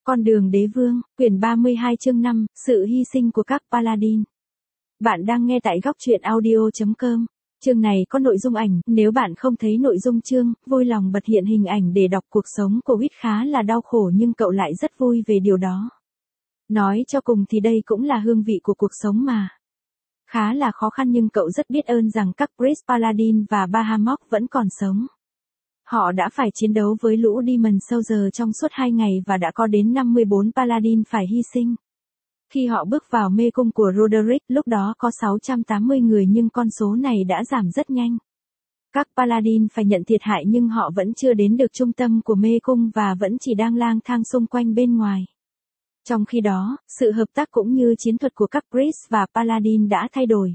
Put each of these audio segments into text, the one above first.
Con đường đế vương, quyển 32 chương 5, sự hy sinh của các Paladin. Bạn đang nghe tại góc truyện audio.com. Chương này có nội dung ảnh, nếu bạn không thấy nội dung chương, vui lòng bật hiện hình ảnh để đọc. Cuộc sống của Wit khá là đau khổ nhưng cậu lại rất vui về điều đó. Nói cho cùng thì đây cũng là hương vị của cuộc sống mà. Khá là khó khăn nhưng cậu rất biết ơn rằng các Priest Paladin và Bahamut vẫn còn sống. Họ đã phải chiến đấu với lũ Demon Soldier trong suốt 2 ngày và đã có đến 54 Paladin phải hy sinh. Khi họ bước vào mê cung của Roderick, lúc đó có 680 người nhưng con số này đã giảm rất nhanh. Các Paladin phải nhận thiệt hại nhưng họ vẫn chưa đến được trung tâm của mê cung và vẫn chỉ đang lang thang xung quanh bên ngoài. Trong khi đó, sự hợp tác cũng như chiến thuật của các Priest và Paladin đã thay đổi.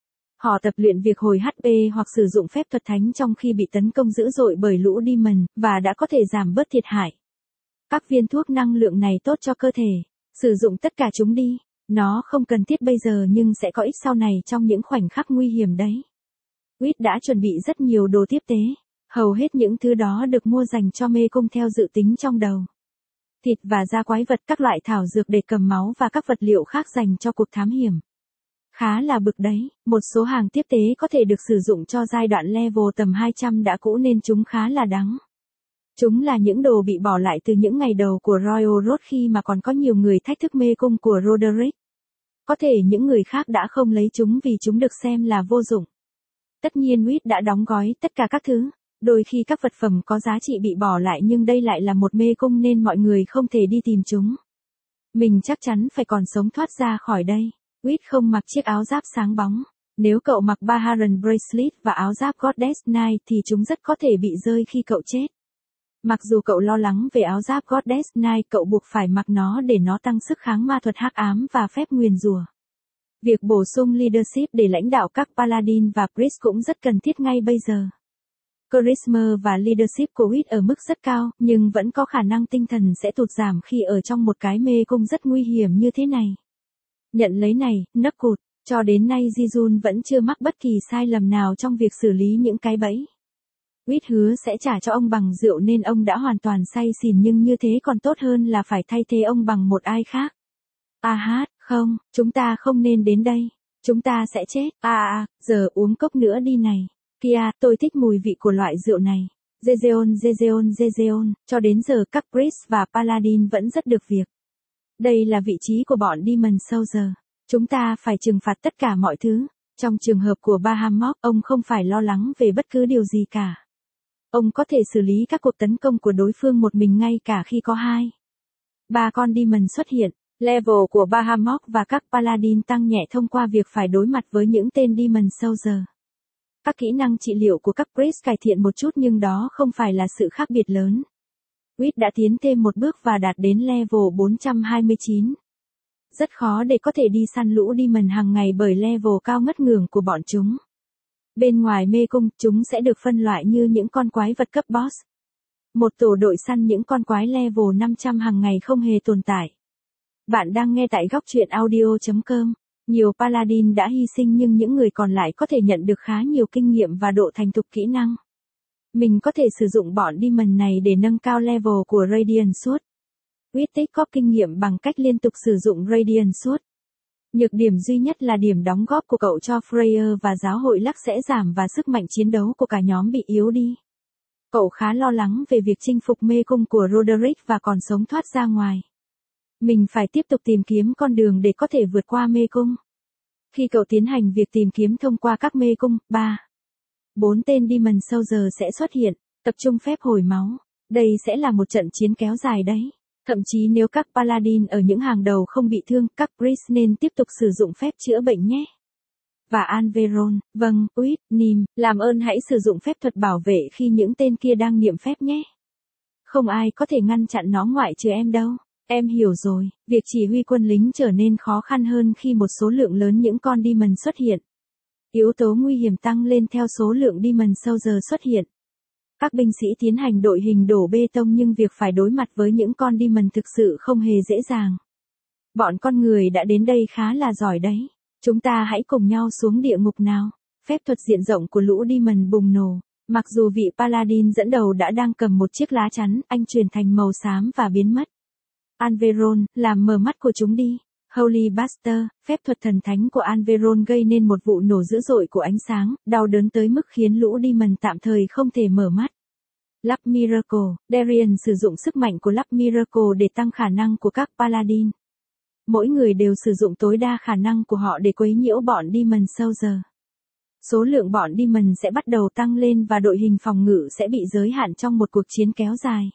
Họ tập luyện việc hồi HP hoặc sử dụng phép thuật thánh trong khi bị tấn công dữ dội bởi lũ Demon, và đã có thể giảm bớt thiệt hại. Các viên thuốc năng lượng này tốt cho cơ thể. Sử dụng tất cả chúng đi. Nó không cần thiết bây giờ nhưng sẽ có ích sau này trong những khoảnh khắc nguy hiểm đấy. Wit đã chuẩn bị rất nhiều đồ tiếp tế. Hầu hết những thứ đó được mua dành cho mê cung theo dự tính trong đầu. Thịt và da quái vật, các loại thảo dược để cầm máu và các vật liệu khác dành cho cuộc thám hiểm. Khá là bực đấy, một số hàng tiếp tế có thể được sử dụng cho giai đoạn level tầm 200 đã cũ nên chúng khá là đắng. Chúng là những đồ bị bỏ lại từ những ngày đầu của Royal Road khi mà còn có nhiều người thách thức mê cung của Roderick. Có thể những người khác đã không lấy chúng vì chúng được xem là vô dụng. Tất nhiên Wit đã đóng gói tất cả các thứ. Đôi khi các vật phẩm có giá trị bị bỏ lại nhưng đây lại là một mê cung nên mọi người không thể đi tìm chúng. Mình chắc chắn phải còn sống thoát ra khỏi đây. Wit không mặc chiếc áo giáp sáng bóng. Nếu cậu mặc Baharan Bracelet và áo giáp Goddess Knight thì chúng rất có thể bị rơi khi cậu chết. Mặc dù cậu lo lắng về áo giáp Goddess Knight, cậu buộc phải mặc nó để nó tăng sức kháng ma thuật hắc ám và phép nguyền rủa. Việc bổ sung leadership để lãnh đạo các Paladin và Priest cũng rất cần thiết ngay bây giờ. Charisma và leadership của Wit ở mức rất cao, nhưng vẫn có khả năng tinh thần sẽ tụt giảm khi ở trong một cái mê cung rất nguy hiểm như thế này. Nhận lấy này, nấc cụt, cho đến nay Jijun vẫn chưa mắc bất kỳ sai lầm nào trong việc xử lý những cái bẫy. Wit hứa sẽ trả cho ông bằng rượu nên ông đã hoàn toàn say xỉn nhưng như thế còn tốt hơn là phải thay thế ông bằng một ai khác. Không, chúng ta không nên đến đây. Chúng ta sẽ chết. Giờ uống cốc nữa đi này. Kia, tôi thích mùi vị của loại rượu này. Jejeon. Cho đến giờ các Priest và Paladin vẫn rất được việc. Đây là vị trí của bọn Demon Soldier. Chúng ta phải trừng phạt tất cả mọi thứ. Trong trường hợp của Bahamut, ông không phải lo lắng về bất cứ điều gì cả. Ông có thể xử lý các cuộc tấn công của đối phương một mình ngay cả khi có 3 con Demon xuất hiện. Level của Bahamut và các Paladin tăng nhẹ thông qua việc phải đối mặt với những tên Demon Soldier. Các kỹ năng trị liệu của các Priest cải thiện một chút nhưng đó không phải là sự khác biệt lớn. Wit đã tiến thêm một bước và đạt đến level 429. Rất khó để có thể đi săn lũ Demon hàng ngày bởi level cao ngất ngưởng của bọn chúng. Bên ngoài mê cung, chúng sẽ được phân loại như những con quái vật cấp boss. Một tổ đội săn những con quái level 500 hàng ngày không hề tồn tại. Bạn đang nghe tại góc truyện audio.com. Nhiều Paladin đã hy sinh nhưng những người còn lại có thể nhận được khá nhiều kinh nghiệm và độ thành thục kỹ năng. Mình có thể sử dụng bọn Demon này để nâng cao level của Radiant Sword. Wit tích góp kinh nghiệm bằng cách liên tục sử dụng Radiant Sword. Nhược điểm duy nhất là điểm đóng góp của cậu cho Freya và giáo hội Lắc sẽ giảm và sức mạnh chiến đấu của cả nhóm bị yếu đi. Cậu khá lo lắng về việc chinh phục mê cung của Roderick và còn sống thoát ra ngoài. Mình phải tiếp tục tìm kiếm con đường để có thể vượt qua mê cung. Khi cậu tiến hành việc tìm kiếm thông qua các mê cung, 4 tên Demon Soldier sẽ xuất hiện, tập trung phép hồi máu. Đây sẽ là một trận chiến kéo dài đấy. Thậm chí nếu các Paladin ở những hàng đầu không bị thương, các Priest nên tiếp tục sử dụng phép chữa bệnh nhé. Và Anveron, vâng, Wit, Nim, làm ơn hãy sử dụng phép thuật bảo vệ khi những tên kia đang niệm phép nhé. Không ai có thể ngăn chặn nó ngoại trừ em đâu. Em hiểu rồi, việc chỉ huy quân lính trở nên khó khăn hơn khi một số lượng lớn những con Demon xuất hiện. Yếu tố nguy hiểm tăng lên theo số lượng Demon Soldier xuất hiện. Các binh sĩ tiến hành đội hình đổ bê tông nhưng việc phải đối mặt với những con Demon thực sự không hề dễ dàng. Bọn con người đã đến đây khá là giỏi đấy. Chúng ta hãy cùng nhau xuống địa ngục nào. Phép thuật diện rộng của lũ Demon bùng nổ. Mặc dù vị Paladin dẫn đầu đã đang cầm một chiếc lá chắn, anh chuyển thành màu xám và biến mất. Alveron, làm mờ mắt của chúng đi. Holy Buster, phép thuật thần thánh của Alveron gây nên một vụ nổ dữ dội của ánh sáng, đau đớn tới mức khiến lũ demon tạm thời không thể mở mắt. Lắp Miracle, Darien sử dụng sức mạnh của Lắp Miracle để tăng khả năng của các Paladin. Mỗi người đều sử dụng tối đa khả năng của họ để quấy nhiễu bọn Demon Soldier. Số lượng bọn Demon sẽ bắt đầu tăng lên và đội hình phòng ngự sẽ bị giới hạn trong một cuộc chiến kéo dài.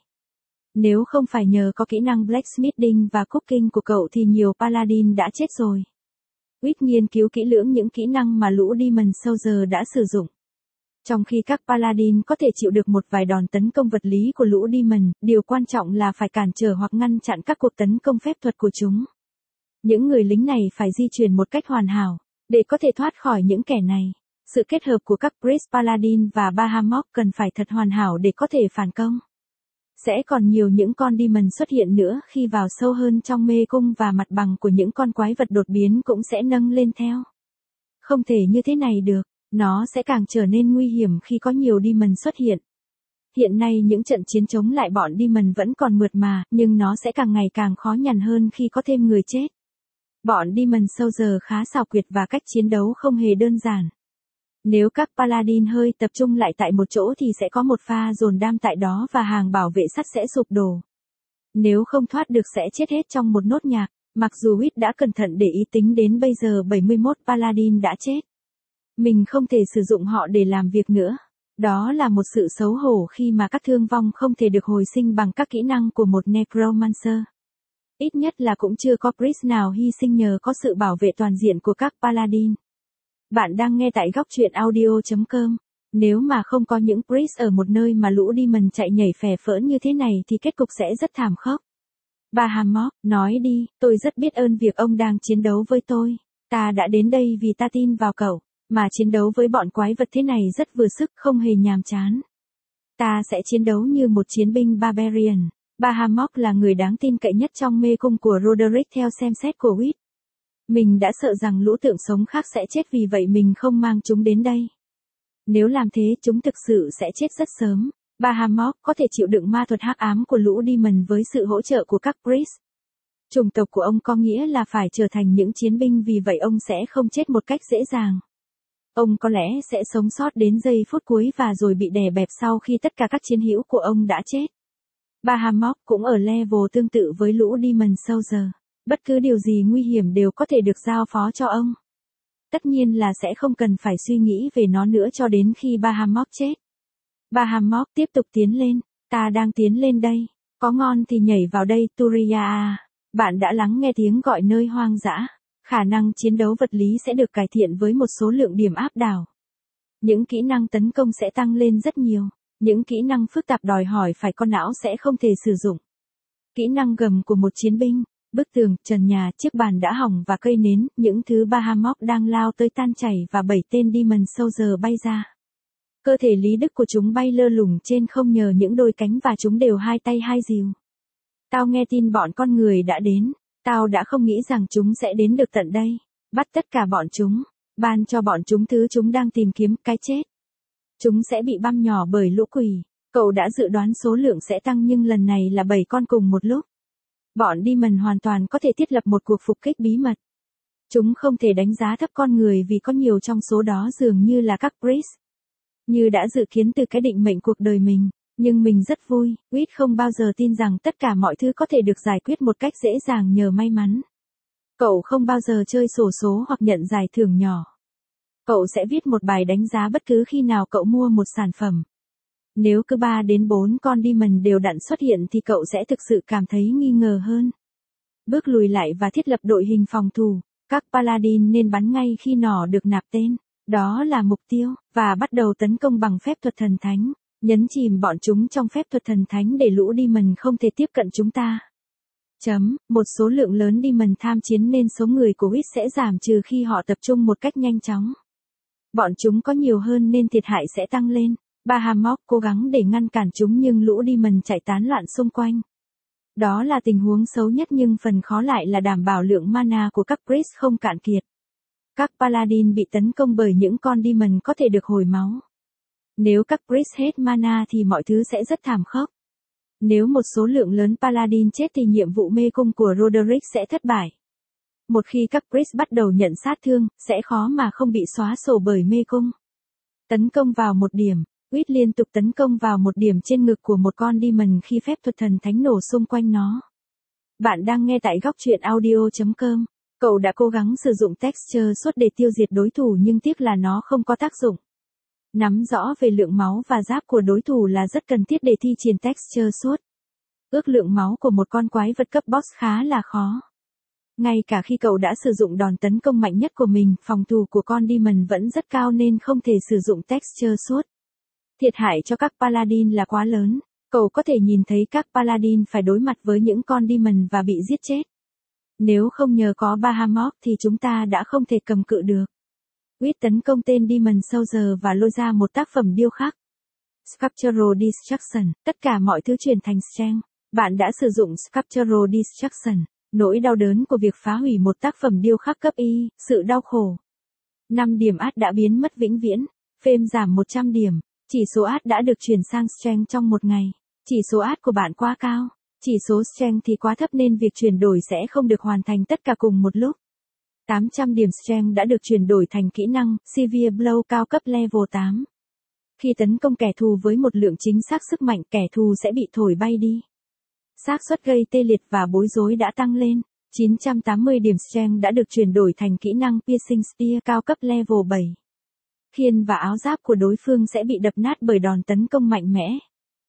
Nếu không phải nhờ có kỹ năng Blacksmithing và Cooking của cậu thì nhiều Paladin đã chết rồi. Whit nghiên cứu kỹ lưỡng những kỹ năng mà lũ Demon Soldier đã sử dụng. Trong khi các Paladin có thể chịu được một vài đòn tấn công vật lý của lũ Demon, điều quan trọng là phải cản trở hoặc ngăn chặn các cuộc tấn công phép thuật của chúng. Những người lính này phải di chuyển một cách hoàn hảo, để có thể thoát khỏi những kẻ này. Sự kết hợp của các Priest Paladin và Bahamut cần phải thật hoàn hảo để có thể phản công. Sẽ còn nhiều những con Demon xuất hiện nữa khi vào sâu hơn trong mê cung và mặt bằng của những con quái vật đột biến cũng sẽ nâng lên theo. Không thể như thế này được, nó sẽ càng trở nên nguy hiểm khi có nhiều Demon xuất hiện. Hiện nay những trận chiến chống lại bọn Demon vẫn còn mượt mà, nhưng nó sẽ càng ngày càng khó nhằn hơn khi có thêm người chết. Bọn Demon Soldier khá xảo quyệt và cách chiến đấu không hề đơn giản. Nếu các Paladin hơi tập trung lại tại một chỗ thì sẽ có một pha dồn đam tại đó và hàng bảo vệ sắt sẽ sụp đổ. Nếu không thoát được sẽ chết hết trong một nốt nhạc, mặc dù Whit đã cẩn thận để ý tính đến bây giờ 71 Paladin đã chết. Mình không thể sử dụng họ để làm việc nữa. Đó là một sự xấu hổ khi mà các thương vong không thể được hồi sinh bằng các kỹ năng của một Necromancer. Ít nhất là cũng chưa có Priest nào hy sinh nhờ có sự bảo vệ toàn diện của các Paladin. Bạn đang nghe tại góc truyện audio.com. Nếu mà không có những Priest ở một nơi mà lũ Demon chạy nhảy phè phỡn như thế này thì kết cục sẽ rất thảm khốc. Bahamut, nói đi, tôi rất biết ơn việc ông đang chiến đấu với tôi. Ta đã đến đây vì ta tin vào cậu, mà chiến đấu với bọn quái vật thế này rất vừa sức, không hề nhàm chán. Ta sẽ chiến đấu như một chiến binh Barbarian. Bahamut là người đáng tin cậy nhất trong mê cung của Roderick theo xem xét của Whit. Mình đã sợ rằng lũ tượng sống khác sẽ chết vì vậy mình không mang chúng đến đây. Nếu làm thế chúng thực sự sẽ chết rất sớm. Bahamut có thể chịu đựng ma thuật hắc ám của lũ Demon với sự hỗ trợ của các Priest. Chủng tộc của ông có nghĩa là phải trở thành những chiến binh vì vậy ông sẽ không chết một cách dễ dàng. Ông có lẽ sẽ sống sót đến giây phút cuối và rồi bị đè bẹp sau khi tất cả các chiến hữu của ông đã chết. Bahamut cũng ở level tương tự với lũ Demon Soldier. Bất cứ điều gì nguy hiểm đều có thể được giao phó cho ông. Tất nhiên là sẽ không cần phải suy nghĩ về nó nữa cho đến khi Bahamut chết. Bahamut tiếp tục tiến lên. Ta đang tiến lên đây. Có ngon thì nhảy vào đây Turia. Bạn đã lắng nghe tiếng gọi nơi hoang dã. Khả năng chiến đấu vật lý sẽ được cải thiện với một số lượng điểm áp đảo. Những kỹ năng tấn công sẽ tăng lên rất nhiều. Những kỹ năng phức tạp đòi hỏi phải có não sẽ không thể sử dụng. Kỹ năng gầm của một chiến binh, bức tường, trần nhà, chiếc bàn đã hỏng và cây nến, những thứ Bahamut đang lao tới tan chảy và 7 tên Demon Soldier bay ra. Cơ thể lý đức của chúng bay lơ lửng trên không nhờ những đôi cánh và chúng đều hai tay hai dìu. Tao nghe tin bọn con người đã đến. Tao đã không nghĩ rằng chúng sẽ đến được tận đây. Bắt tất cả bọn chúng. Ban cho bọn chúng thứ chúng đang tìm kiếm, cái chết. Chúng sẽ bị băm nhỏ bởi lũ quỷ. Cậu đã dự đoán số lượng sẽ tăng nhưng lần này là 7 con cùng một lúc. Bọn Demon hoàn toàn có thể thiết lập một cuộc phục kích bí mật. Chúng không thể đánh giá thấp con người vì có nhiều trong số đó dường như là các Priest. Như đã dự kiến từ cái định mệnh cuộc đời mình. Nhưng mình rất vui, Whit không bao giờ tin rằng tất cả mọi thứ có thể được giải quyết một cách dễ dàng nhờ may mắn. Cậu không bao giờ chơi xổ số hoặc nhận giải thưởng nhỏ. Cậu sẽ viết một bài đánh giá bất cứ khi nào cậu mua một sản phẩm. Nếu cứ 3 đến 4 con Demon đều đặn xuất hiện thì cậu sẽ thực sự cảm thấy nghi ngờ hơn. Bước lùi lại và thiết lập đội hình phòng thủ. Các Paladin nên bắn ngay khi nỏ được nạp tên. Đó là mục tiêu, và bắt đầu tấn công bằng phép thuật thần thánh. Nhấn chìm bọn chúng trong phép thuật thần thánh để lũ Demon không thể tiếp cận chúng ta. Một số lượng lớn Demon tham chiến nên số người của Whit sẽ giảm trừ khi họ tập trung một cách nhanh chóng. Bọn chúng có nhiều hơn nên thiệt hại sẽ tăng lên. Bahamut cố gắng để ngăn cản chúng nhưng lũ Demon chạy tán loạn xung quanh. Đó là tình huống xấu nhất nhưng phần khó lại là đảm bảo lượng mana của các Priest không cạn kiệt. Các Paladin bị tấn công bởi những con Demon có thể được hồi máu. Nếu các Priest hết mana thì mọi thứ sẽ rất thảm khốc. Nếu một số lượng lớn Paladin chết thì nhiệm vụ mê cung của Roderick sẽ thất bại. Một khi các Priest bắt đầu nhận sát thương, sẽ khó mà không bị xóa sổ bởi mê cung. Tấn công vào một điểm. Wit liên tục tấn công vào một điểm trên ngực của một con Demon khi phép thuật thần thánh nổ xung quanh nó. Bạn đang nghe tại góc truyện audio.com. Cậu đã cố gắng sử dụng Texture Sword để tiêu diệt đối thủ nhưng tiếc là nó không có tác dụng. Nắm rõ về lượng máu và giáp của đối thủ là rất cần thiết để thi triển Texture Sword. Ước lượng máu của một con quái vật cấp boss khá là khó. Ngay cả khi cậu đã sử dụng đòn tấn công mạnh nhất của mình, phòng thủ của con Demon vẫn rất cao nên không thể sử dụng Texture Sword. Thiệt hại cho các Paladin là quá lớn. Cậu có thể nhìn thấy các Paladin phải đối mặt với những con Demon và bị giết chết. Nếu không nhờ có Bahamut thì chúng ta đã không thể cầm cự được. Wit tấn công tên Demon Soldier và lôi ra một tác phẩm điêu khắc. Sculptural Destruction, tất cả mọi thứ chuyển thành strength. Bạn đã sử dụng Sculptural Destruction, nỗi đau đớn của việc phá hủy một tác phẩm điêu khắc cấp Y, sự đau khổ. 5 điểm át đã biến mất vĩnh viễn, phêm giảm 100 điểm, chỉ số át đã được chuyển sang strength trong một ngày. Chỉ số át của bạn quá cao, chỉ số strength thì quá thấp nên việc chuyển đổi sẽ không được hoàn thành tất cả cùng một lúc. 800 điểm strength đã được chuyển đổi thành kỹ năng Severe Blow cao cấp level 8. Khi tấn công kẻ thù với một lượng chính xác sức mạnh, kẻ thù sẽ bị thổi bay đi. Xác suất gây tê liệt và bối rối đã tăng lên. 980 điểm strength đã được chuyển đổi thành kỹ năng Piercing Spear cao cấp level 7. Khiên và áo giáp của đối phương sẽ bị đập nát bởi đòn tấn công mạnh mẽ.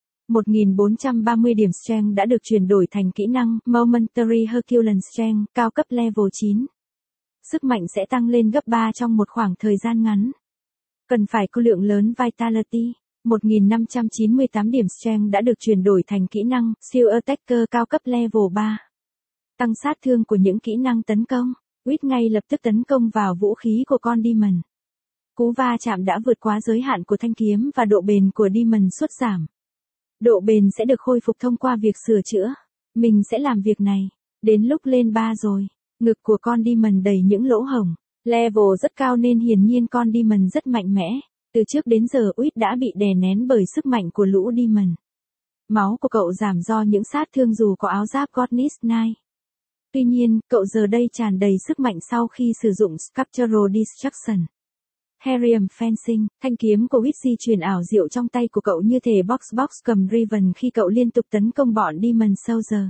1430 điểm strength đã được chuyển đổi thành kỹ năng Momentary Herculean Strength cao cấp level 9. Sức mạnh sẽ tăng lên gấp 3 trong một khoảng thời gian ngắn. Cần phải có lượng lớn Vitality. 1598 điểm strength đã được chuyển đổi thành kỹ năng Shield Attacker cao cấp level 3. Tăng sát thương của những kỹ năng tấn công. Wit ngay lập tức tấn công vào vũ khí của con Demon. Cú va chạm đã vượt quá giới hạn của thanh kiếm và độ bền của Demon sút giảm. Độ bền sẽ được khôi phục thông qua việc sửa chữa. Mình sẽ làm việc này. Đến lúc lên 3 rồi. Ngực của con Demon đầy những lỗ hổng. Level rất cao nên hiển nhiên con Demon rất mạnh mẽ. Từ trước đến giờ Wit đã bị đè nén bởi sức mạnh của lũ Demon. Máu của cậu giảm do những sát thương dù có áo giáp Godness Knight. Tuy nhiên, cậu giờ đây tràn đầy sức mạnh sau khi sử dụng Sculptural Destruction. Herium Fencing, thanh kiếm của Wit di chuyển ảo diệu trong tay của cậu như thể box cầm Riven khi cậu liên tục tấn công bọn Demon Soldier.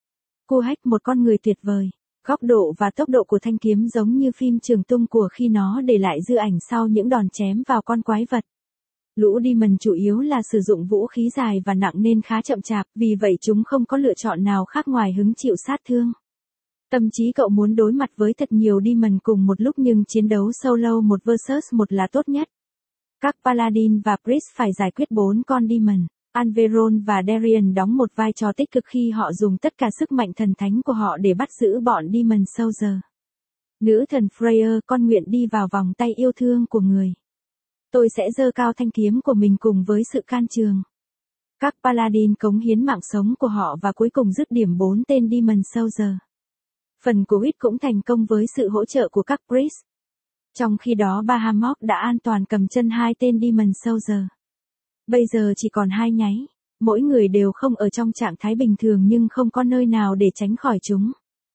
Cô hack một con người tuyệt vời. Góc độ và tốc độ của thanh kiếm giống như phim trường tung của khi nó để lại dư ảnh sau những đòn chém vào con quái vật. Lũ Demon chủ yếu là sử dụng vũ khí dài và nặng nên khá chậm chạp, vì vậy chúng không có lựa chọn nào khác ngoài hứng chịu sát thương. Tâm trí cậu muốn đối mặt với thật nhiều Demon cùng một lúc nhưng chiến đấu solo một versus một là tốt nhất. Các Paladin và Priest phải giải quyết 4 con Demon. Alveron và Darian đóng một vai trò tích cực khi họ dùng tất cả sức mạnh thần thánh của họ để bắt giữ bọn Demon Soldier. Nữ thần Freya con nguyện đi vào vòng tay yêu thương của người. Tôi sẽ giơ cao thanh kiếm của mình cùng với sự can trường. Các Paladin cống hiến mạng sống của họ và cuối cùng dứt điểm 4 tên Demon Soldier. Phần của Wit cũng thành công với sự hỗ trợ của các Priest. Trong khi đó Bahamut đã an toàn cầm chân 2 tên Demon Soldier. Bây giờ chỉ còn 2 nháy. Mỗi người đều không ở trong trạng thái bình thường nhưng không có nơi nào để tránh khỏi chúng.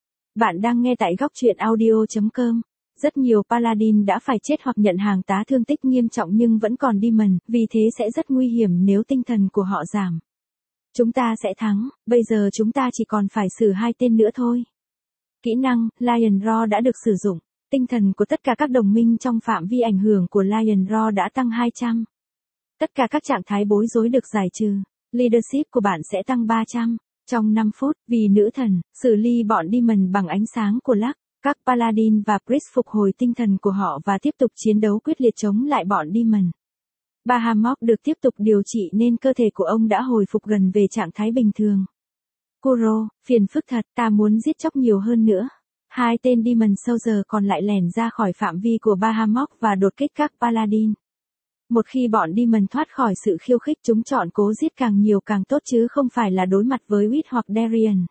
Bạn đang nghe tại góc truyện audio.com. Rất nhiều Paladin đã phải chết hoặc nhận hàng tá thương tích nghiêm trọng nhưng vẫn còn Demon, vì thế sẽ rất nguy hiểm nếu tinh thần của họ giảm. Chúng ta sẽ thắng, bây giờ chúng ta chỉ còn phải xử 2 tên nữa thôi. Kỹ năng Lion Roar đã được sử dụng. Tinh thần của tất cả các đồng minh trong phạm vi ảnh hưởng của Lion Roar đã tăng 200. Tất cả các trạng thái bối rối được giải trừ. Leadership của bạn sẽ tăng 300. Trong 5 phút, vì nữ thần, xử lý bọn Demon bằng ánh sáng của Lux. Các Paladin và Priest phục hồi tinh thần của họ và tiếp tục chiến đấu quyết liệt chống lại bọn Demon. Bahamut được tiếp tục điều trị nên cơ thể của ông đã hồi phục gần về trạng thái bình thường. Kuro, phiền phức thật, ta muốn giết chóc nhiều hơn nữa. 2 tên Demon Soldier còn lại lẻn ra khỏi phạm vi của Bahamut và đột kích các Paladin. Một khi bọn Demon thoát khỏi sự khiêu khích chúng chọn cố giết càng nhiều càng tốt chứ không phải là đối mặt với Wit hoặc Darian.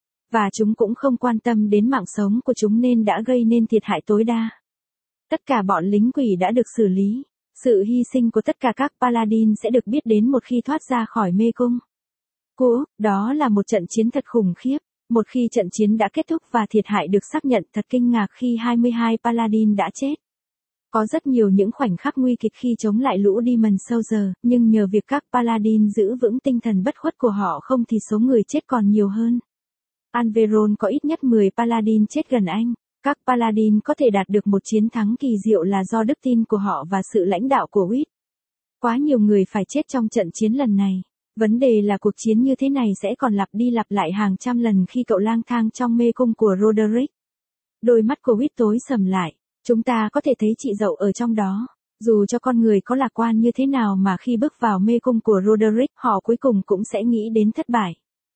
Và chúng cũng không quan tâm đến mạng sống của chúng nên đã gây nên thiệt hại tối đa. Tất cả bọn lính quỷ đã được xử lý. Sự hy sinh của tất cả các Paladin sẽ được biết đến một khi thoát ra khỏi mê cung. Cũ, đó là một trận chiến thật khủng khiếp. Một khi trận chiến đã kết thúc và thiệt hại được xác nhận, thật kinh ngạc khi 22 Paladin đã chết. Có rất nhiều những khoảnh khắc nguy kịch khi chống lại lũ Demon Soldier, nhưng nhờ việc các Paladin giữ vững tinh thần bất khuất của họ không thì số người chết còn nhiều hơn. Alveron có ít nhất 10 Paladin chết gần anh. Các Paladin có thể đạt được một chiến thắng kỳ diệu là do đức tin của họ và sự lãnh đạo của Witt. Quá nhiều người phải chết trong trận chiến lần này. Vấn đề là cuộc chiến như thế này sẽ còn lặp đi lặp lại hàng trăm lần khi cậu lang thang trong mê cung của Roderick. Đôi mắt của Witt tối sầm lại. Chúng ta có thể thấy chị dậu ở trong đó. Dù cho con người có lạc quan như thế nào mà khi bước vào mê cung của Roderick, họ cuối cùng cũng sẽ nghĩ đến thất bại.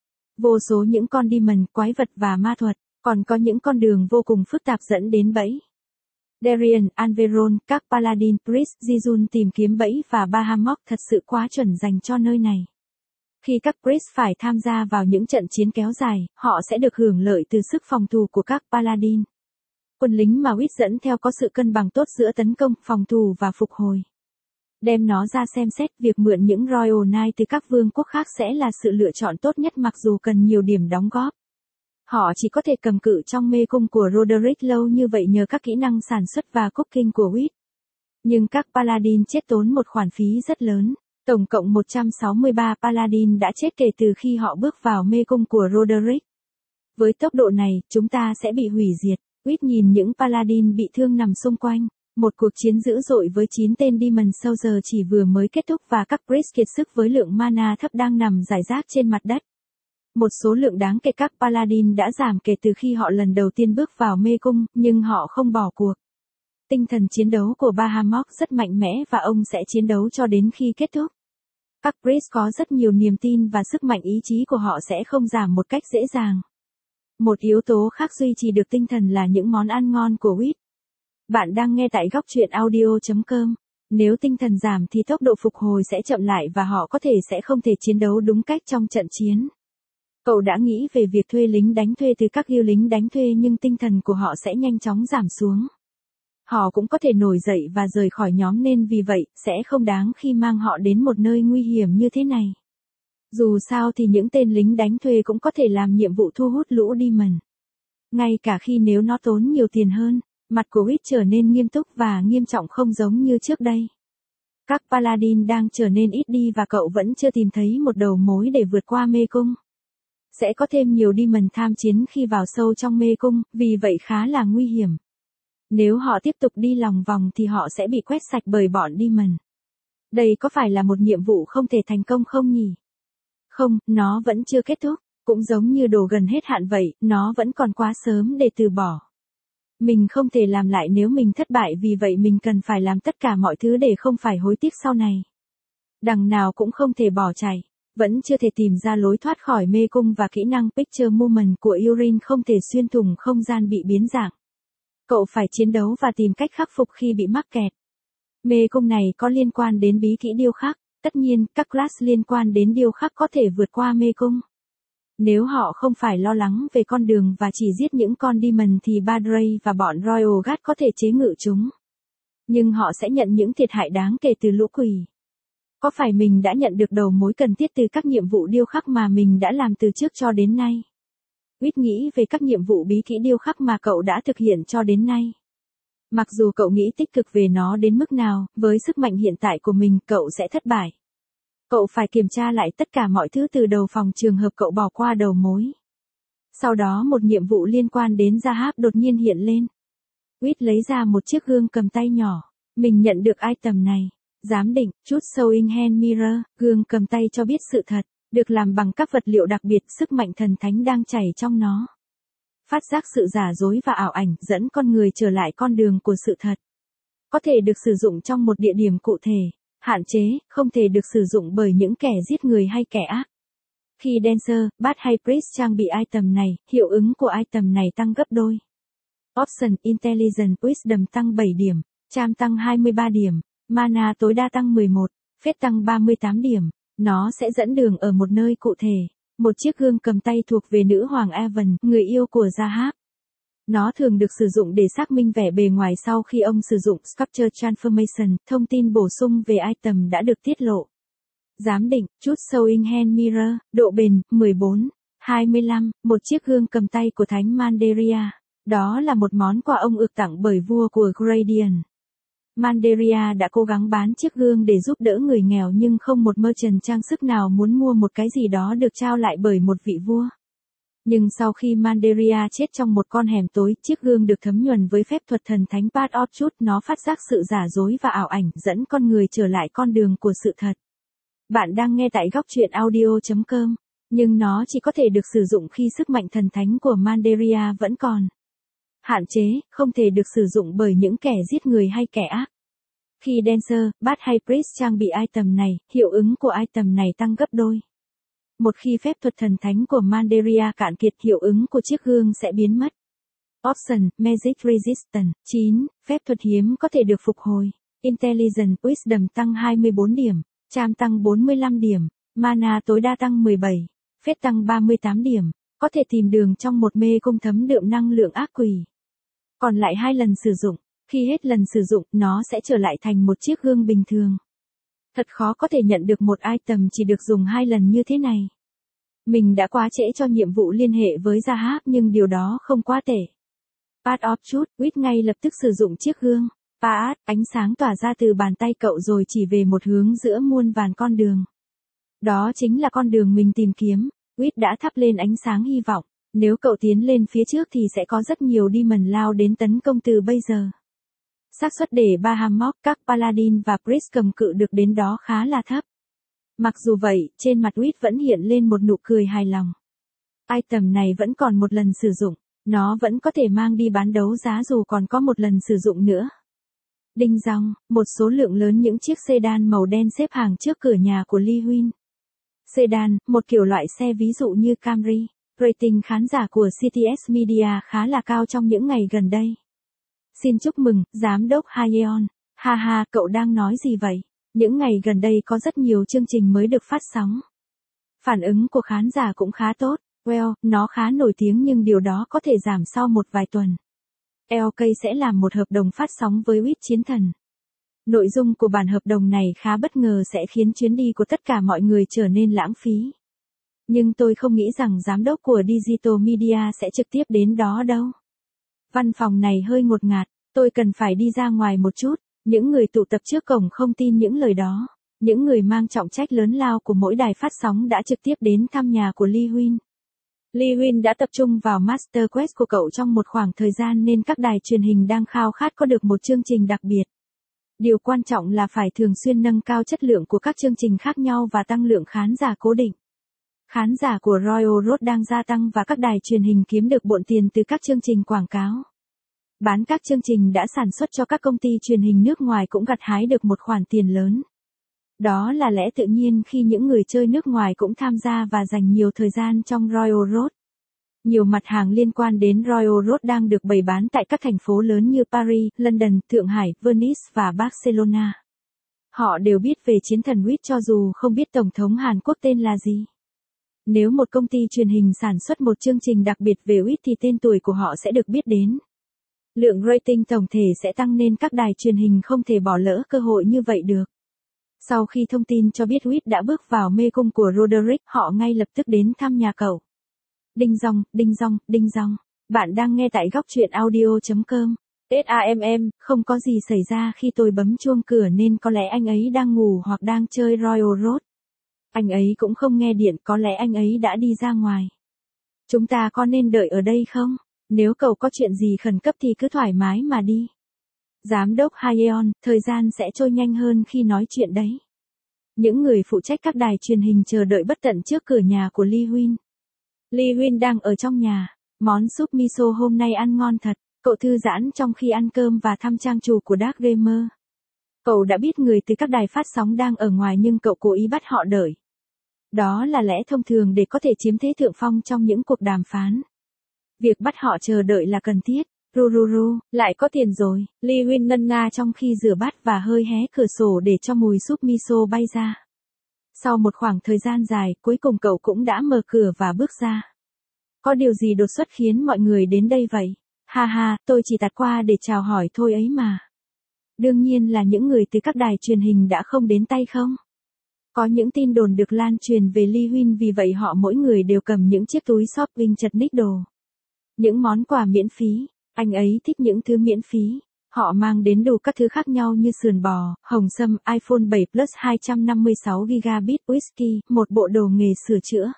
Vô số những con demon, quái vật và ma thuật, còn có những con đường vô cùng phức tạp dẫn đến bẫy. Darien, Alveron, các Paladin, Priest, Jijun tìm kiếm bẫy và Bahamut thật sự quá chuẩn dành cho nơi này. Khi các Priest phải tham gia vào những trận chiến kéo dài, họ sẽ được hưởng lợi từ sức phòng thủ của các Paladin. Quân lính mà Witt dẫn theo có sự cân bằng tốt giữa tấn công, phòng thủ và phục hồi. Đem nó ra xem xét, việc mượn những Royal Knight từ các vương quốc khác sẽ là sự lựa chọn tốt nhất mặc dù cần nhiều điểm đóng góp. Họ chỉ có thể cầm cự trong mê cung của Roderick lâu như vậy nhờ các kỹ năng sản xuất và cooking của Witt. Nhưng các Paladin chết tốn một khoản phí rất lớn. Tổng cộng 163 Paladin đã chết kể từ khi họ bước vào mê cung của Roderick. Với tốc độ này, chúng ta sẽ bị hủy diệt. Witt nhìn những Paladin bị thương nằm xung quanh. Một cuộc chiến dữ dội với 9 tên Demon Soldier chỉ vừa mới kết thúc và các Priest kiệt sức với lượng mana thấp đang nằm rải rác trên mặt đất. Một số lượng đáng kể các Paladin đã giảm kể từ khi họ lần đầu tiên bước vào mê cung, nhưng họ không bỏ cuộc. Tinh thần chiến đấu của Bahamut rất mạnh mẽ và ông sẽ chiến đấu cho đến khi kết thúc. Các Priest có rất nhiều niềm tin và sức mạnh ý chí của họ sẽ không giảm một cách dễ dàng. Một yếu tố khác duy trì được tinh thần là những món ăn ngon của Witt. Bạn đang nghe tại góc truyện audio.com. Nếu tinh thần giảm thì tốc độ phục hồi sẽ chậm lại và họ có thể sẽ không thể chiến đấu đúng cách trong trận chiến. Cậu đã nghĩ về việc thuê lính đánh thuê từ các guild lính đánh thuê nhưng tinh thần của họ sẽ nhanh chóng giảm xuống. Họ cũng có thể nổi dậy và rời khỏi nhóm nên vì vậy, sẽ không đáng khi mang họ đến một nơi nguy hiểm như thế này. Dù sao thì những tên lính đánh thuê cũng có thể làm nhiệm vụ thu hút lũ demon. Ngay cả khi nếu nó tốn nhiều tiền hơn, mặt của Witt trở nên nghiêm túc và nghiêm trọng không giống như trước đây. Các Paladin đang trở nên ít đi và cậu vẫn chưa tìm thấy một đầu mối để vượt qua mê cung. Sẽ có thêm nhiều demon tham chiến khi vào sâu trong mê cung, vì vậy khá là nguy hiểm. Nếu họ tiếp tục đi lòng vòng thì họ sẽ bị quét sạch bởi bọn demon. Đây có phải là một nhiệm vụ không thể thành công không nhỉ? Không, nó vẫn chưa kết thúc. Cũng giống như đồ gần hết hạn vậy, nó vẫn còn quá sớm để từ bỏ. Mình không thể làm lại nếu mình thất bại vì vậy mình cần phải làm tất cả mọi thứ để không phải hối tiếc sau này. Đằng nào cũng không thể bỏ chạy. Vẫn chưa thể tìm ra lối thoát khỏi mê cung và kỹ năng Picture Movement của Urin không thể xuyên thủng không gian bị biến dạng. Cậu phải chiến đấu và tìm cách khắc phục khi bị mắc kẹt. Mê cung này có liên quan đến bí kỹ điêu khắc. Tất nhiên, các class liên quan đến điêu khắc có thể vượt qua mê cung. Nếu họ không phải lo lắng về con đường và chỉ giết những con demon thì Badrey và bọn Royal Guard có thể chế ngự chúng. Nhưng họ sẽ nhận những thiệt hại đáng kể từ lũ quỷ. Có phải mình đã nhận được đầu mối cần thiết từ các nhiệm vụ điêu khắc mà mình đã làm từ trước cho đến nay? Witt nghĩ về các nhiệm vụ bí kỹ điêu khắc mà cậu đã thực hiện cho đến nay. Mặc dù cậu nghĩ tích cực về nó đến mức nào, với sức mạnh hiện tại của mình cậu sẽ thất bại. Cậu phải kiểm tra lại tất cả mọi thứ từ đầu phòng trường hợp cậu bỏ qua đầu mối. Sau đó một nhiệm vụ liên quan đến Zahab đột nhiên hiện lên. Witt lấy ra một chiếc gương cầm tay nhỏ. Mình nhận được item này. Giám định, chút Showing Hand Mirror, gương cầm tay cho biết sự thật, được làm bằng các vật liệu đặc biệt, sức mạnh thần thánh đang chảy trong nó. Phát giác sự giả dối và ảo ảnh dẫn con người trở lại con đường của sự thật. Có thể được sử dụng trong một địa điểm cụ thể. Hạn chế, không thể được sử dụng bởi những kẻ giết người hay kẻ ác. Khi Dancer, Bard hay Priest trang bị item này, hiệu ứng của item này tăng gấp đôi. Option Intelligence Wisdom tăng 7 điểm, Charm tăng 23 điểm, Mana tối đa tăng 11, Phép tăng 38 điểm. Nó sẽ dẫn đường ở một nơi cụ thể. Một chiếc gương cầm tay thuộc về nữ hoàng Evan, người yêu của Zahab. Nó thường được sử dụng để xác minh vẻ bề ngoài sau khi ông sử dụng Sculpture Transformation, thông tin bổ sung về item đã được tiết lộ. Giám định, chút Showing Hand Mirror, độ bền, 14, 25, một chiếc gương cầm tay của Thánh Mandaria. Đó là một món quà ông ược tặng bởi vua của Gradient. Mandaria đã cố gắng bán chiếc gương để giúp đỡ người nghèo nhưng không một merchant trang sức nào muốn mua một cái gì đó được trao lại bởi một vị vua. Nhưng sau khi Mandaria chết trong một con hẻm tối, chiếc gương được thấm nhuần với phép thuật thần thánh Part of Truth, nó phát giác sự giả dối và ảo ảnh, dẫn con người trở lại con đường của sự thật. Bạn đang nghe tại góc truyện audio.com, nhưng nó chỉ có thể được sử dụng khi sức mạnh thần thánh của Mandaria vẫn còn hạn chế, không thể được sử dụng bởi những kẻ giết người hay kẻ ác. Khi Dancer, Bard hay Priest trang bị item này, hiệu ứng của item này tăng gấp đôi. Một khi phép thuật thần thánh của Mandaria cạn kiệt, hiệu ứng của chiếc gương sẽ biến mất. Option, Magic Resistance. 9. Phép thuật hiếm có thể được phục hồi. Intelligence, Wisdom tăng 24 điểm. Charm tăng 45 điểm. Mana tối đa tăng 17. Phết tăng 38 điểm. Có thể tìm đường trong một mê cung thấm đượm năng lượng ác quỷ. Còn lại 2 lần sử dụng. Khi hết lần sử dụng, nó sẽ trở lại thành một chiếc gương bình thường. Thật khó có thể nhận được một item chỉ được dùng 2 lần như thế này. Mình đã quá trễ cho nhiệm vụ liên hệ với Zahab nhưng điều đó không quá tệ. Part of Truth, Wit ngay lập tức sử dụng chiếc gương. Paat, ánh sáng tỏa ra từ bàn tay cậu rồi chỉ về một hướng giữa muôn vàn con đường. Đó chính là con đường mình tìm kiếm. Wit đã thắp lên ánh sáng hy vọng. Nếu cậu tiến lên phía trước thì sẽ có rất nhiều demon lao đến tấn công từ bây giờ. Xác suất để Bahamut, các Paladin và Priest cầm cự được đến đó khá là thấp. Mặc dù vậy, trên mặt Wit vẫn hiện lên một nụ cười hài lòng. Item này vẫn còn một lần sử dụng, nó vẫn có thể mang đi bán đấu giá dù còn có một lần sử dụng nữa. Đinh dong, một số lượng lớn những chiếc sedan màu đen xếp hàng trước cửa nhà của Lee Huynh. Sedan, một kiểu loại xe ví dụ như Camry. Rating khán giả của CTS Media khá là cao trong những ngày gần đây. Xin chúc mừng, Giám đốc Hayeon. Ha ha, cậu đang nói gì vậy? Những ngày gần đây có rất nhiều chương trình mới được phát sóng. Phản ứng của khán giả cũng khá tốt. Well, nó khá nổi tiếng nhưng điều đó có thể giảm sau một vài tuần. LK sẽ làm một hợp đồng phát sóng với Wit Chiến Thần. Nội dung của bản hợp đồng này khá bất ngờ sẽ khiến chuyến đi của tất cả mọi người trở nên lãng phí. Nhưng tôi không nghĩ rằng giám đốc của Digital Media sẽ trực tiếp đến đó đâu. Văn phòng này hơi ngột ngạt, tôi cần phải đi ra ngoài một chút. Những người tụ tập trước cổng không tin những lời đó. Những người mang trọng trách lớn lao của mỗi đài phát sóng đã trực tiếp đến thăm nhà của Lee Huynh. Lee Huynh đã tập trung vào Master Quest của cậu trong một khoảng thời gian nên các đài truyền hình đang khao khát có được một chương trình đặc biệt. Điều quan trọng là phải thường xuyên nâng cao chất lượng của các chương trình khác nhau và tăng lượng khán giả cố định. Khán giả của Royal Road đang gia tăng và các đài truyền hình kiếm được bộn tiền từ các chương trình quảng cáo. Bán các chương trình đã sản xuất cho các công ty truyền hình nước ngoài cũng gặt hái được một khoản tiền lớn. Đó là lẽ tự nhiên khi những người chơi nước ngoài cũng tham gia và dành nhiều thời gian trong Royal Road. Nhiều mặt hàng liên quan đến Royal Road đang được bày bán tại các thành phố lớn như Paris, London, Thượng Hải, Venice và Barcelona. Họ đều biết về chiến thần Wit cho dù không biết Tổng thống Hàn Quốc tên là gì. Nếu một công ty truyền hình sản xuất một chương trình đặc biệt về Wit thì tên tuổi của họ sẽ được biết đến. Lượng rating tổng thể sẽ tăng nên các đài truyền hình không thể bỏ lỡ cơ hội như vậy được. Sau khi thông tin cho biết Wit đã bước vào mê cung của Roderick, họ ngay lập tức đến thăm nhà cậu. Đinh dong, đinh dong, đinh dong. Bạn đang nghe tại góc truyện audio.com. SAMM, không có gì xảy ra khi tôi bấm chuông cửa nên có lẽ anh ấy đang ngủ hoặc đang chơi Royal Road. Anh ấy cũng không nghe điện, có lẽ anh ấy đã đi ra ngoài. Chúng ta có nên đợi ở đây không? Nếu cậu có chuyện gì khẩn cấp thì cứ thoải mái mà đi. Giám đốc Hayeon, thời gian sẽ trôi nhanh hơn khi nói chuyện đấy. Những người phụ trách các đài truyền hình chờ đợi bất tận trước cửa nhà của Lee Huynh. Lee Huynh đang ở trong nhà. Món súp miso hôm nay ăn ngon thật. Cậu thư giãn trong khi ăn cơm và thăm trang chủ của Dark Gamer. Cậu đã biết người từ các đài phát sóng đang ở ngoài nhưng cậu cố ý bắt họ đợi. Đó là lẽ thông thường để có thể chiếm thế thượng phong trong những cuộc đàm phán. Việc bắt họ chờ đợi là cần thiết. Rururu, lại có tiền rồi. Lee Huynh ngân nga trong khi rửa bát và hơi hé cửa sổ để cho mùi súp miso bay ra. Sau một khoảng thời gian dài, cuối cùng cậu cũng đã mở cửa và bước ra. Có điều gì đột xuất khiến mọi người đến đây vậy? Ha ha, tôi chỉ tạt qua để chào hỏi thôi ấy mà. Đương nhiên là những người từ các đài truyền hình đã không đến tay không? Có những tin đồn được lan truyền về Lee Huynh, vì vậy họ mỗi người đều cầm những chiếc túi shopping chật ních đồ. Những món quà miễn phí, anh ấy thích những thứ miễn phí. Họ mang đến đủ các thứ khác nhau như sườn bò, hồng sâm, iPhone 7 Plus 256 gigabit whisky, một bộ đồ nghề sửa chữa.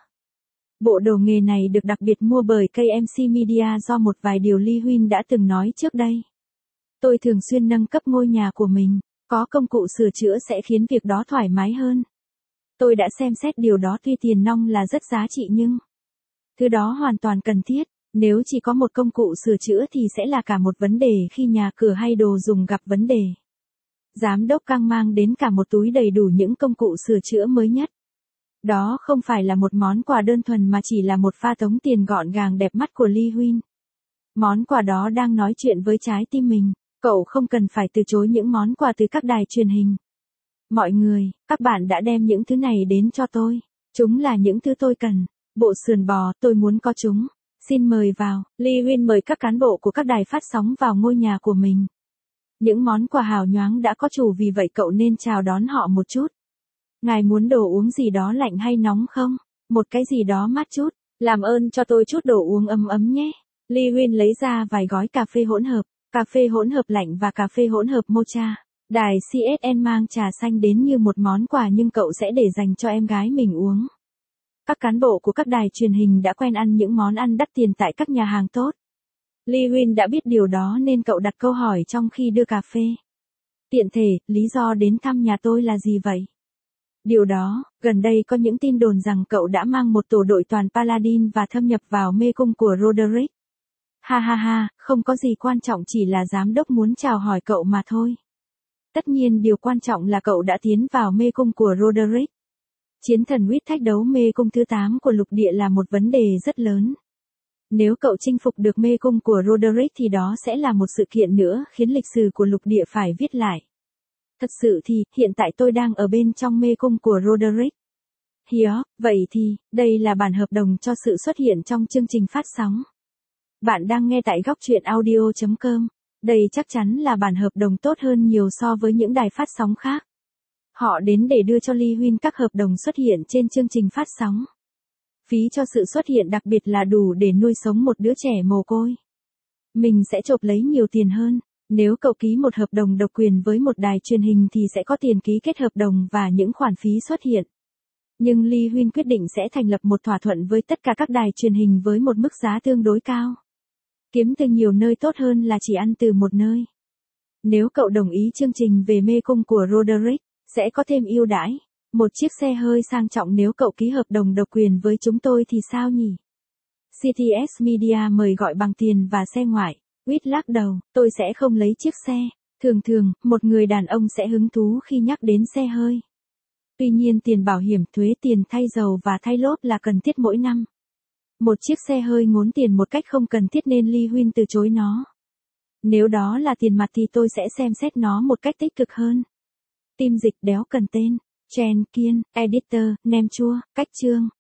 Bộ đồ nghề này được đặc biệt mua bởi KMC Media do một vài điều Lee Huynh đã từng nói trước đây. Tôi thường xuyên nâng cấp ngôi nhà của mình, có công cụ sửa chữa sẽ khiến việc đó thoải mái hơn. Tôi đã xem xét điều đó, tuy tiền nong là rất giá trị nhưng thứ đó hoàn toàn cần thiết. Nếu chỉ có một công cụ sửa chữa thì sẽ là cả một vấn đề khi nhà cửa hay đồ dùng gặp vấn đề. Giám đốc Kang mang đến cả một túi đầy đủ những công cụ sửa chữa mới nhất. Đó không phải là một món quà đơn thuần mà chỉ là một pha tống tiền gọn gàng đẹp mắt của Lee Huynh. Món quà đó đang nói chuyện với trái tim mình. Cậu không cần phải từ chối những món quà từ các đài truyền hình. Mọi người, các bạn đã đem những thứ này đến cho tôi. Chúng là những thứ tôi cần. Bộ sườn bò, tôi muốn có chúng. Xin mời vào. Lee Huynh mời các cán bộ của các đài phát sóng vào ngôi nhà của mình. Những món quà hào nhoáng đã có chủ, vì vậy cậu nên chào đón họ một chút. Ngài muốn đồ uống gì đó lạnh hay nóng không? Một cái gì đó mát chút. Làm ơn cho tôi chút đồ uống ấm ấm nhé. Lee Huynh lấy ra vài gói cà phê hỗn hợp. Cà phê hỗn hợp lạnh và cà phê hỗn hợp mocha. Đài CSN mang trà xanh đến như một món quà, nhưng cậu sẽ để dành cho em gái mình uống. Các cán bộ của các đài truyền hình đã quen ăn những món ăn đắt tiền tại các nhà hàng tốt. Lee Huynh đã biết điều đó nên cậu đặt câu hỏi trong khi đưa cà phê. Tiện thể, lý do đến thăm nhà tôi là gì vậy? Điều đó, gần đây có những tin đồn rằng cậu đã mang một tổ đội toàn Paladin và thâm nhập vào mê cung của Roderick. Ha ha ha, không có gì quan trọng, chỉ là giám đốc muốn chào hỏi cậu mà thôi. Tất nhiên điều quan trọng là cậu đã tiến vào mê cung của Roderick. Chiến thần huyết thách đấu mê cung thứ 8 của lục địa là một vấn đề rất lớn. Nếu cậu chinh phục được mê cung của Roderick thì đó sẽ là một sự kiện nữa khiến lịch sử của lục địa phải viết lại. Thật sự thì, hiện tại tôi đang ở bên trong mê cung của Roderick. Hiếu, vậy thì, đây là bản hợp đồng cho sự xuất hiện trong chương trình phát sóng. Bạn đang nghe tại góc truyện audio.com. Đây chắc chắn là bản hợp đồng tốt hơn nhiều so với những đài phát sóng khác. Họ đến để đưa cho Lee Huynh các hợp đồng xuất hiện trên chương trình phát sóng. Phí cho sự xuất hiện đặc biệt là đủ để nuôi sống một đứa trẻ mồ côi. Mình sẽ chộp lấy nhiều tiền hơn. Nếu cậu ký một hợp đồng độc quyền với một đài truyền hình thì sẽ có tiền ký kết hợp đồng và những khoản phí xuất hiện. Nhưng Lee Huynh quyết định sẽ thành lập một thỏa thuận với tất cả các đài truyền hình với một mức giá tương đối cao. Kiếm từ nhiều nơi tốt hơn là chỉ ăn từ một nơi. Nếu cậu đồng ý chương trình về mê cung của Roderick, sẽ có thêm ưu đãi. Một chiếc xe hơi sang trọng nếu cậu ký hợp đồng độc quyền với chúng tôi thì sao nhỉ? CTS Media mời gọi bằng tiền và xe ngoại. Whit lắc đầu, tôi sẽ không lấy chiếc xe. Thường thường, một người đàn ông sẽ hứng thú khi nhắc đến xe hơi. Tuy nhiên tiền bảo hiểm, thuế, tiền thay dầu và thay lốp là cần thiết mỗi năm. Một chiếc xe hơi ngốn tiền một cách không cần thiết nên Lee Huynh từ chối nó. Nếu đó là tiền mặt thì tôi sẽ xem xét nó một cách tích cực hơn. Tim dịch đéo cần tên. Chen Kiên, Editor, Nem chua, cách chương.